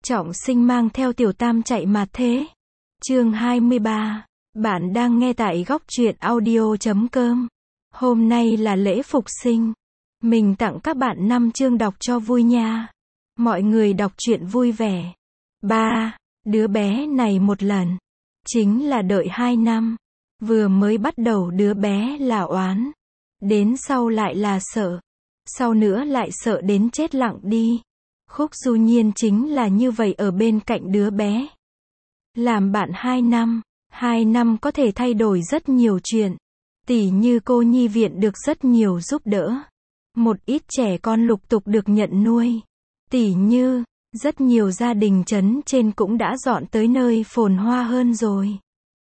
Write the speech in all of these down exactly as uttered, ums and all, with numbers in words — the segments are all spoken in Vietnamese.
Trọng Sinh mang theo Tiểu Tam chạy mà thế. Chương hai mươi ba. Bạn đang nghe tại góc truyện audio chấm com. Hôm nay là lễ phục sinh. Mình tặng các bạn năm chương đọc cho vui nha. Mọi người đọc truyện vui vẻ. Ba. Đứa bé này một lần. Chính là đợi hai năm. Vừa mới bắt đầu đứa bé là oán. Đến sau lại là sợ. Sau nữa lại sợ đến chết lặng đi. Khúc Du Nhiên chính là như vậy ở bên cạnh đứa bé. Làm bạn hai năm, hai năm có thể thay đổi rất nhiều chuyện. Tỉ như cô nhi viện được rất nhiều giúp đỡ. Một ít trẻ con lục tục được nhận nuôi. Tỉ như, rất nhiều gia đình trấn trên cũng đã dọn tới nơi phồn hoa hơn rồi.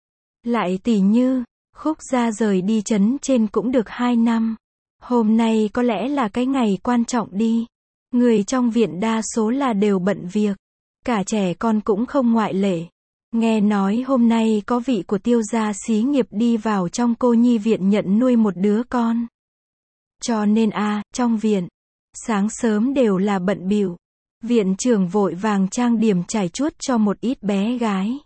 Lại tỉ như, Khúc gia rời đi trấn trên cũng được hai năm. Hôm nay có lẽ là cái ngày quan trọng đi. Người trong viện đa số là đều bận việc. Cả trẻ con cũng không ngoại lệ. Nghe nói hôm nay có vị của Tiêu gia xí nghiệp đi vào trong cô nhi viện nhận nuôi một đứa con. Cho nên a à, trong viện, sáng sớm đều là bận bịu. Viện trưởng vội vàng trang điểm trải chuốt cho một ít bé gái.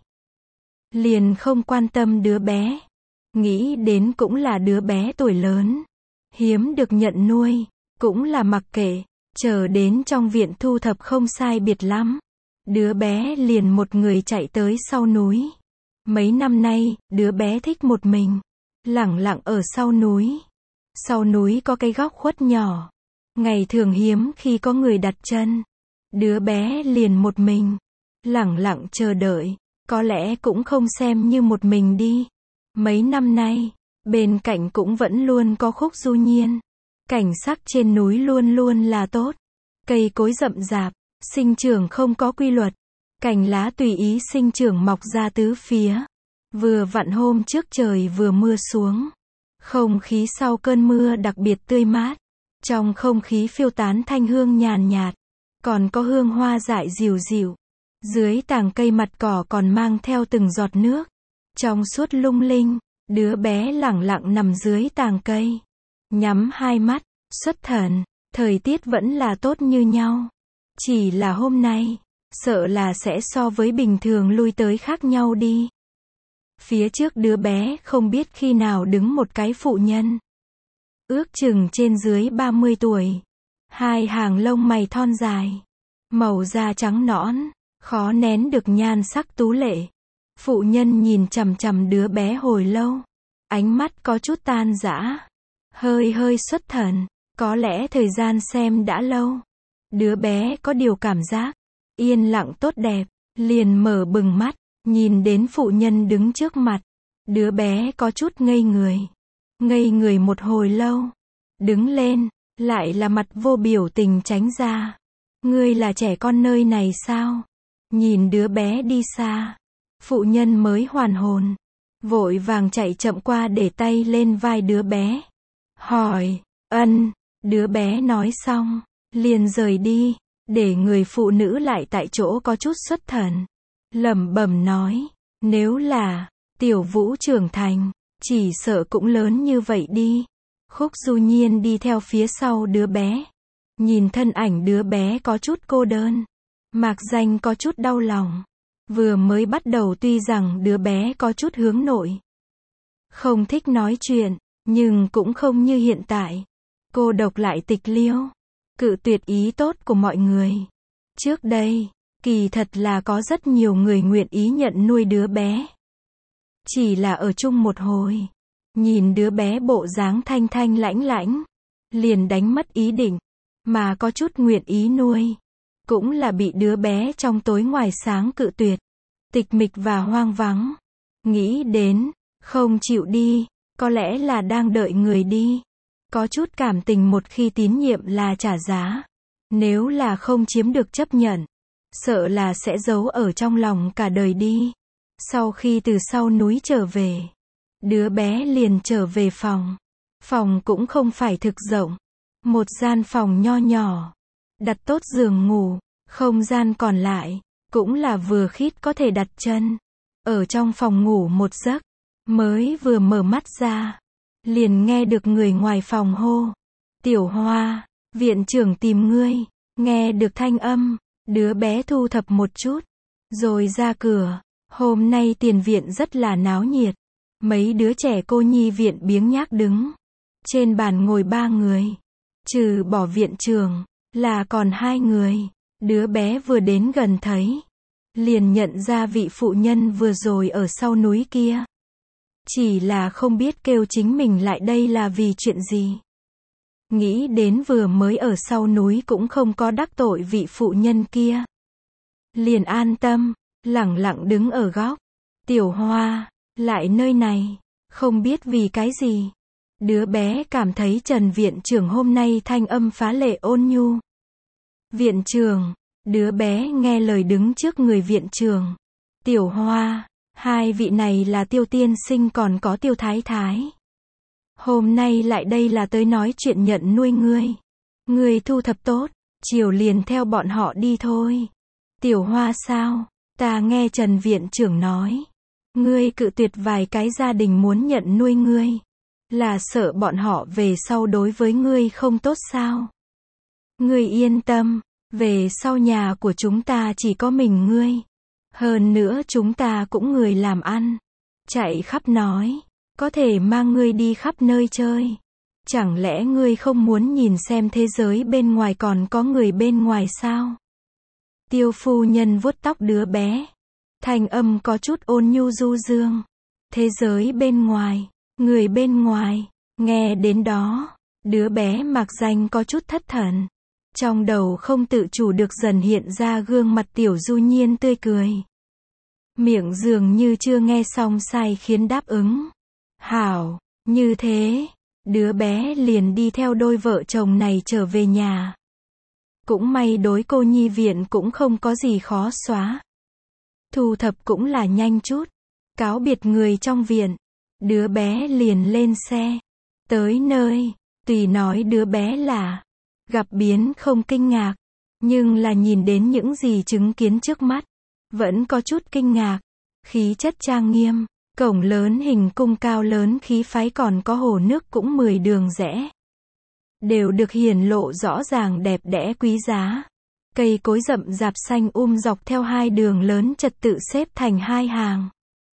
Liền không quan tâm đứa bé. Nghĩ đến cũng là đứa bé tuổi lớn. Hiếm được nhận nuôi. Cũng là mặc kệ. Chờ đến trong viện thu thập không sai biệt lắm. Đứa bé liền một người chạy tới sau núi. Mấy năm nay, đứa bé thích một mình. Lẳng lặng ở sau núi. Sau núi có cái góc khuất nhỏ. Ngày thường hiếm khi có người đặt chân. Đứa bé liền một mình. Lẳng lặng chờ đợi. Có lẽ cũng không xem như một mình đi. Mấy năm nay, bên cạnh cũng vẫn luôn có Khúc Du Nhiên. Cảnh sắc trên núi luôn luôn là tốt. Cây cối rậm rạp, sinh trưởng không có quy luật. Cành lá tùy ý sinh trưởng mọc ra tứ phía. Vừa vặn hôm trước trời vừa mưa xuống. Không khí sau cơn mưa đặc biệt tươi mát. Trong không khí phiêu tán thanh hương nhàn nhạt. Còn có hương hoa dại dịu dịu. Dưới tàng cây mặt cỏ còn mang theo từng giọt nước. Trong suốt lung linh, đứa bé lẳng lặng nằm dưới tàng cây. Nhắm hai mắt, xuất thần, thời tiết vẫn là tốt như nhau. Chỉ là hôm nay, sợ là sẽ so với bình thường lui tới khác nhau đi. Phía trước đứa bé không biết khi nào đứng một cái phụ nhân. Ước chừng trên dưới ba mươi tuổi. Hai hàng lông mày thon dài. Màu da trắng nõn, khó nén được nhan sắc tú lệ. Phụ nhân nhìn chằm chằm đứa bé hồi lâu. Ánh mắt có chút tan rã. Hơi hơi xuất thần. Có lẽ thời gian xem đã lâu. Đứa bé có điều cảm giác yên lặng tốt đẹp. Liền mở bừng mắt. Nhìn đến phụ nhân đứng trước mặt. Đứa bé có chút ngây người. Ngây người một hồi lâu. Đứng lên. Lại là mặt vô biểu tình tránh ra. Ngươi là trẻ con nơi này sao? Nhìn đứa bé đi xa. Phụ nhân mới hoàn hồn. Vội vàng chạy chậm qua để tay lên vai đứa bé. Hỏi, ân, đứa bé nói xong, liền rời đi, để người phụ nữ lại tại chỗ có chút xuất thần. Lẩm bẩm nói, nếu là Tiểu Vũ trưởng thành, chỉ sợ cũng lớn như vậy đi. Khúc Du Nhiên đi theo phía sau đứa bé. Nhìn thân ảnh đứa bé có chút cô đơn. Mạc Danh có chút đau lòng. Vừa mới bắt đầu tuy rằng đứa bé có chút hướng nội. Không thích nói chuyện. Nhưng cũng không như hiện tại. Cô độc lại tịch liêu. Cự tuyệt ý tốt của mọi người. Trước đây, kỳ thật là có rất nhiều người nguyện ý nhận nuôi đứa bé. Chỉ là ở chung một hồi. Nhìn đứa bé bộ dáng thanh thanh lãnh lãnh. Liền đánh mất ý định. Mà có chút nguyện ý nuôi. Cũng là bị đứa bé trong tối ngoài sáng cự tuyệt. Tịch mịch và hoang vắng. Nghĩ đến, không chịu đi. Có lẽ là đang đợi người đi. Có chút cảm tình một khi tín nhiệm là trả giá. Nếu là không chiếm được chấp nhận. Sợ là sẽ giấu ở trong lòng cả đời đi. Sau khi từ sau núi trở về. Đứa bé liền trở về phòng. Phòng cũng không phải thực rộng. Một gian phòng nho nhỏ. Đặt tốt giường ngủ. Không gian còn lại. Cũng là vừa khít có thể đặt chân. Ở trong phòng ngủ một giấc. Mới vừa mở mắt ra. Liền nghe được người ngoài phòng hô. Tiểu Hoa, viện trưởng tìm ngươi. Nghe được thanh âm. Đứa bé thu thập một chút, rồi ra cửa. Hôm nay tiền viện rất là náo nhiệt. Mấy đứa trẻ cô nhi viện biếng nhác đứng. Trên bàn ngồi ba người. Trừ bỏ viện trưởng, là còn hai người. Đứa bé vừa đến gần thấy, liền nhận ra vị phụ nhân vừa rồi ở sau núi kia. Chỉ là không biết kêu chính mình lại đây là vì chuyện gì. Nghĩ đến vừa mới ở sau núi cũng không có đắc tội vị phụ nhân kia. Liền an tâm, lẳng lặng đứng ở góc. Tiểu Hoa, lại nơi này, không biết vì cái gì. Đứa bé cảm thấy Trần viện trưởng hôm nay thanh âm phá lệ ôn nhu. Viện trưởng, đứa bé nghe lời đứng trước người viện trưởng. Tiểu Hoa, hai vị này là Tiêu tiên sinh còn có Tiêu thái thái. Hôm nay lại đây là tới nói chuyện nhận nuôi ngươi. Ngươi thu thập tốt, chiều liền theo bọn họ đi thôi. Tiểu Hoa sao? Ta nghe Trần viện trưởng nói, ngươi cự tuyệt vài cái gia đình muốn nhận nuôi ngươi. Là sợ bọn họ về sau đối với ngươi không tốt sao? Ngươi yên tâm, về sau nhà của chúng ta chỉ có mình ngươi. Hơn nữa chúng ta cũng người làm ăn. Chạy khắp nói, có thể mang ngươi đi khắp nơi chơi. Chẳng lẽ ngươi không muốn nhìn xem thế giới bên ngoài còn có người bên ngoài sao? Tiêu phu nhân vuốt tóc đứa bé. Thanh âm có chút ôn nhu du dương. Thế giới bên ngoài, người bên ngoài. Nghe đến đó, đứa bé mặc danh có chút thất thần. Trong đầu không tự chủ được dần hiện ra gương mặt Tiểu Du Nhiên tươi cười. Miệng dường như chưa nghe xong sai khiến đáp ứng. Hảo, như thế, đứa bé liền đi theo đôi vợ chồng này trở về nhà. Cũng may đối cô nhi viện cũng không có gì khó xóa. Thu thập cũng là nhanh chút. Cáo biệt người trong viện, đứa bé liền lên xe. Tới nơi, tùy nói đứa bé là gặp biến không kinh ngạc, nhưng là nhìn đến những gì chứng kiến trước mắt, vẫn có chút kinh ngạc. Khí chất trang nghiêm, cổng lớn hình cung cao lớn khí phái còn có hồ nước cũng mười đường rẽ. Đều được hiển lộ rõ ràng đẹp đẽ quý giá. Cây cối rậm rạp xanh um dọc theo hai đường lớn trật tự xếp thành hai hàng.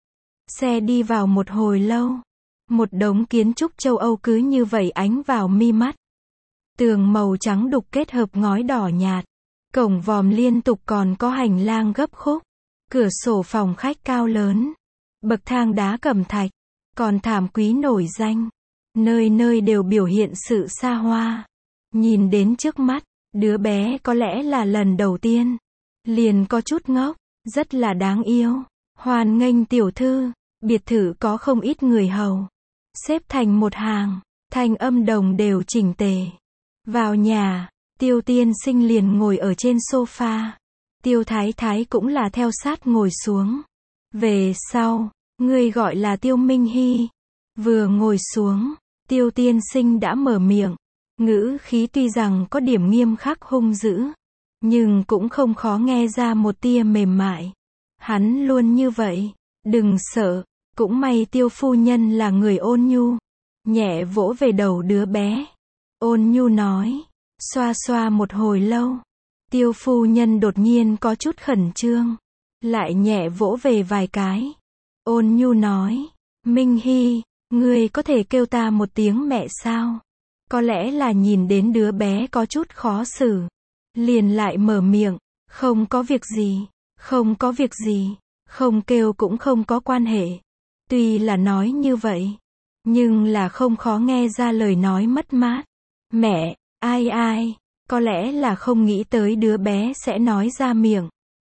Xe đi vào một hồi lâu. Một đống kiến trúc châu Âu cứ như vậy ánh vào mi mắt. Tường màu trắng đục kết hợp ngói đỏ nhạt. Cổng vòm liên tục còn có hành lang gấp khúc. Cửa sổ phòng khách cao lớn. Bậc thang đá cẩm thạch. Còn thảm quý nổi danh. Nơi nơi đều biểu hiện sự xa hoa. Nhìn đến trước mắt, đứa bé có lẽ là lần đầu tiên. Liền có chút ngốc, rất là đáng yêu. Hoan nghênh tiểu thư, biệt thự có không ít người hầu. Xếp thành một hàng, thanh âm đồng đều chỉnh tề. Vào nhà, Tiêu tiên sinh liền ngồi ở trên sofa. Tiêu thái thái cũng là theo sát ngồi xuống. Về sau, người gọi là Tiêu Minh Hy. Vừa ngồi xuống, Tiêu tiên sinh đã mở miệng. Ngữ khí tuy rằng có điểm nghiêm khắc hung dữ, nhưng cũng không khó nghe ra một tia mềm mại. Hắn luôn như vậy, đừng sợ, cũng may Tiêu phu nhân là người ôn nhu. Nhẹ vỗ về đầu đứa bé. Ôn nhu nói, xoa xoa một hồi lâu. Tiêu phu nhân đột nhiên có chút khẩn trương. Lại nhẹ vỗ về vài cái. Ôn nhu nói, Minh Hy, ngươi có thể kêu ta một tiếng mẹ sao? Có lẽ là nhìn đến đứa bé có chút khó xử. Liền lại mở miệng, không có việc gì, không có việc gì, không kêu cũng không có quan hệ. Tuy là nói như vậy, nhưng là không khó nghe ra lời nói mất mát. Mẹ, ai ai, có lẽ là không nghĩ tới đứa bé sẽ nói ra miệng.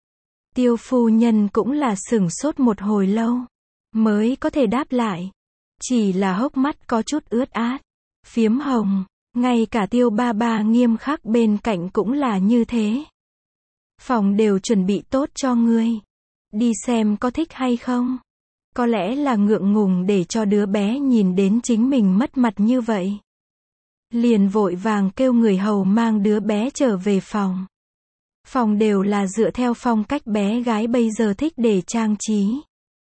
Tiêu phu nhân cũng là sửng sốt một hồi lâu, mới có thể đáp lại. Chỉ là hốc mắt có chút ướt át, phiếm hồng, ngay cả Tiêu ba ba nghiêm khắc bên cạnh cũng là như thế. Phòng đều chuẩn bị tốt cho ngươi. Đi xem có thích hay không? Có lẽ là ngượng ngùng để cho đứa bé nhìn đến chính mình mất mặt như vậy. Liền vội vàng kêu người hầu mang đứa bé trở về phòng. Phòng đều là dựa theo phong cách bé gái bây giờ thích để trang trí.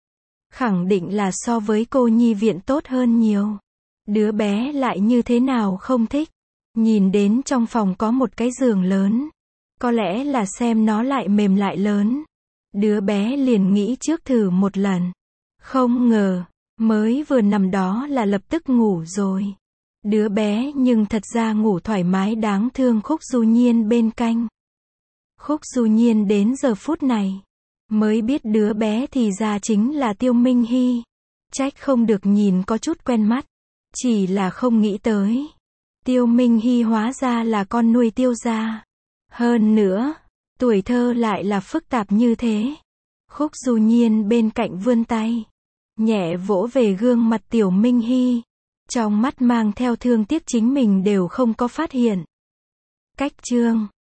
Khẳng định là so với cô nhi viện tốt hơn nhiều. Đứa bé lại như thế nào không thích. Nhìn đến trong phòng có một cái giường lớn. Có lẽ là xem nó lại mềm lại lớn. Đứa bé liền nghĩ trước thử một lần. Không ngờ, mới vừa nằm đó là lập tức ngủ rồi. Đứa bé nhưng thật ra ngủ thoải mái đáng thương Khúc Du Nhiên bên cạnh. Khúc Du Nhiên đến giờ phút này, mới biết đứa bé thì ra chính là Tiêu Minh Hy. Trách không được nhìn có chút quen mắt. Chỉ là không nghĩ tới. Tiêu Minh Hy hóa ra là con nuôi Tiêu gia. Hơn nữa, tuổi thơ lại là phức tạp như thế. Khúc Du Nhiên bên cạnh vươn tay, nhẹ vỗ về gương mặt Tiểu Minh Hy. Trong mắt mang theo thương tiếc chính mình đều không có phát hiện. Cách chương